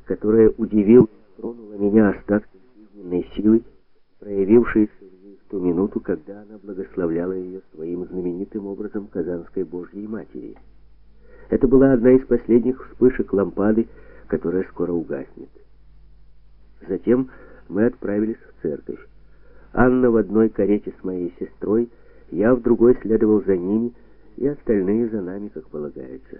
которая удивила и тронула меня остатком жизненной силы, проявившейся в ту минуту, когда она благословляла ее своим знаменитым образом Казанской Божьей Матери. Это была одна из последних вспышек лампады, которая скоро угаснет. Затем мы отправились в церковь. Анна в одной карете с моей сестрой, я в другой следовал за ними, и остальные за нами, как полагается.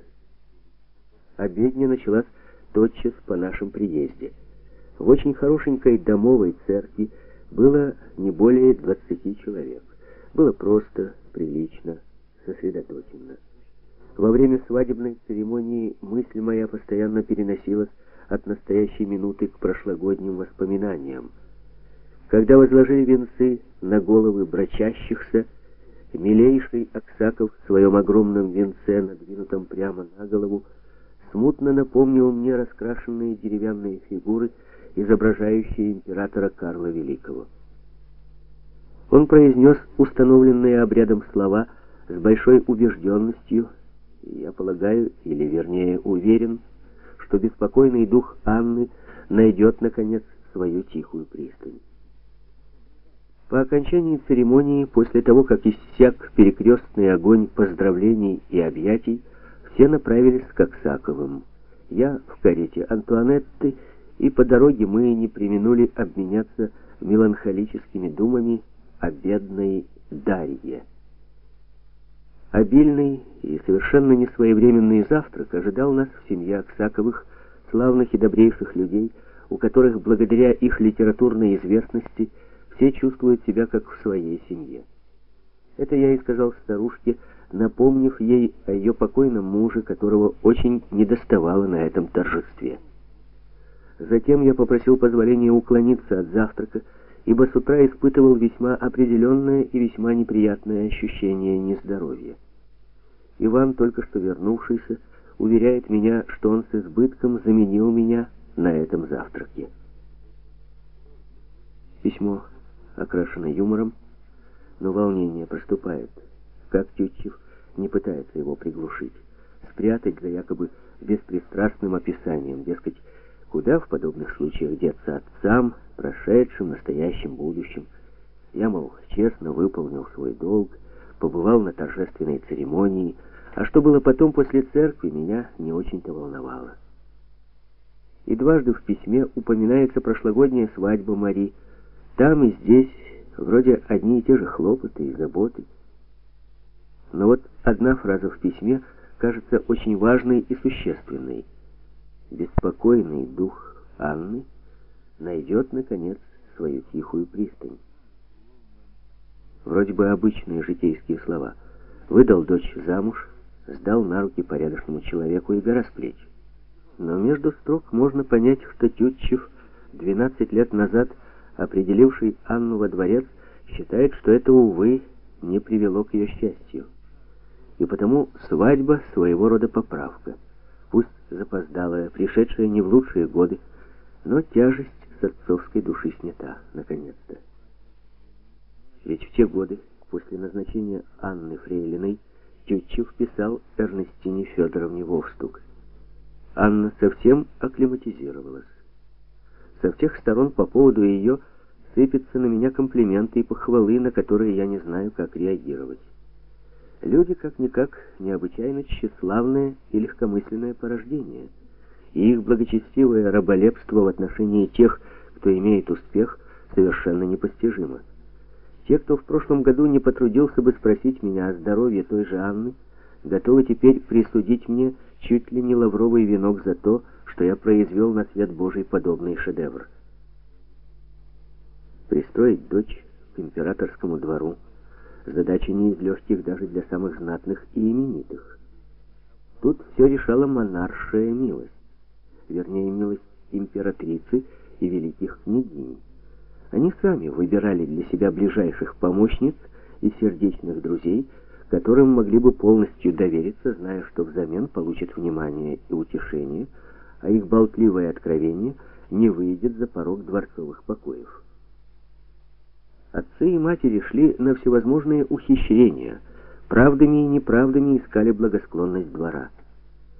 Обедня началась тотчас по нашем приезде. В очень хорошенькой домовой церкви было не более 20 человек. Было просто, прилично, сосредоточенно. Во время свадебной церемонии мысль моя постоянно переносилась от настоящей минуты к прошлогодним воспоминаниям. Когда возложили венцы на головы брачащихся, милейший Аксаков в своем огромном венце, надвинутом прямо на голову, смутно напомнил мне раскрашенные деревянные фигуры, изображающие императора Карла Великого. Он произнес установленные обрядом слова с большой убежденностью, и я полагаю, или вернее уверен, что беспокойный дух Анны найдет, наконец, свою тихую пристань. По окончании церемонии, после того, как иссяк перекрестный огонь поздравлений и объятий, все направились к Аксаковым. Я в карете Антуанетты, и по дороге мы не преминули обменяться меланхолическими думами о бедной Дарье. Обильный и совершенно несвоевременный завтрак ожидал нас в семье Аксаковых, славных и добрейших людей, у которых благодаря их литературной известности все чувствуют себя как в своей семье. Это я и сказал старушке, напомнив ей о ее покойном муже, которого очень недоставало на этом торжестве. Затем я попросил позволения уклониться от завтрака, ибо с утра испытывал весьма определенное и весьма неприятное ощущение нездоровья. Иван, только что вернувшийся, уверяет меня, что он с избытком заменил меня на этом завтраке. Письмо окрашено юмором, но волнение проступает, как Тютчев не пытается его приглушить, спрятать за якобы беспристрастным описанием, дескать, куда в подобных случаях деться отцам, прошедшим, настоящим, будущим. Я, мол, честно выполнил свой долг, побывал на торжественной церемонии, а что было потом после церкви, меня не очень-то волновало. И дважды в письме упоминается прошлогодняя свадьба Мари. Там и здесь вроде одни и те же хлопоты и заботы. Но вот одна фраза в письме кажется очень важной и существенной. Беспокойный дух Анны найдет, наконец, свою тихую пристань. Вроде бы обычные житейские слова. Выдал дочь замуж, сдал на руки порядочному человеку и гора с плеч. Но между строк можно понять, что Тютчев, 12 лет назад определивший Анну во дворец, считает, что это, увы, не привело к ее счастью. И потому свадьба своего рода поправка, пусть запоздалая, пришедшая не в лучшие годы, но тяжесть с отцовской души снята, наконец-то. Ведь в те годы, после назначения Анны фрейлиной, Тютчев писал Эрнестине Федоровне Вовстук. Анна совсем акклиматизировалась. Со всех сторон по поводу ее сыпятся на меня комплименты и похвалы, на которые я не знаю, как реагировать. Люди, как-никак, необычайно тщеславное и легкомысленное порождение, и их благочестивое раболепство в отношении тех, кто имеет успех, совершенно непостижимо. Те, кто в прошлом году не потрудился бы спросить меня о здоровье той же Анны, готовы теперь присудить мне чуть ли не лавровый венок за то, что я произвел на свет Божий подобный шедевр. Пристроить дочь к императорскому двору — задача не из легких даже для самых знатных и именитых. Тут все решала монаршая милость, вернее, милость императрицы и великих княгинь. Они сами выбирали для себя ближайших помощниц и сердечных друзей, которым могли бы полностью довериться, зная, что взамен получат внимание и утешение, а их болтливое откровение не выйдет за порог дворцовых покоев. Отцы и матери шли на всевозможные ухищрения, правдами и неправдами искали благосклонность двора.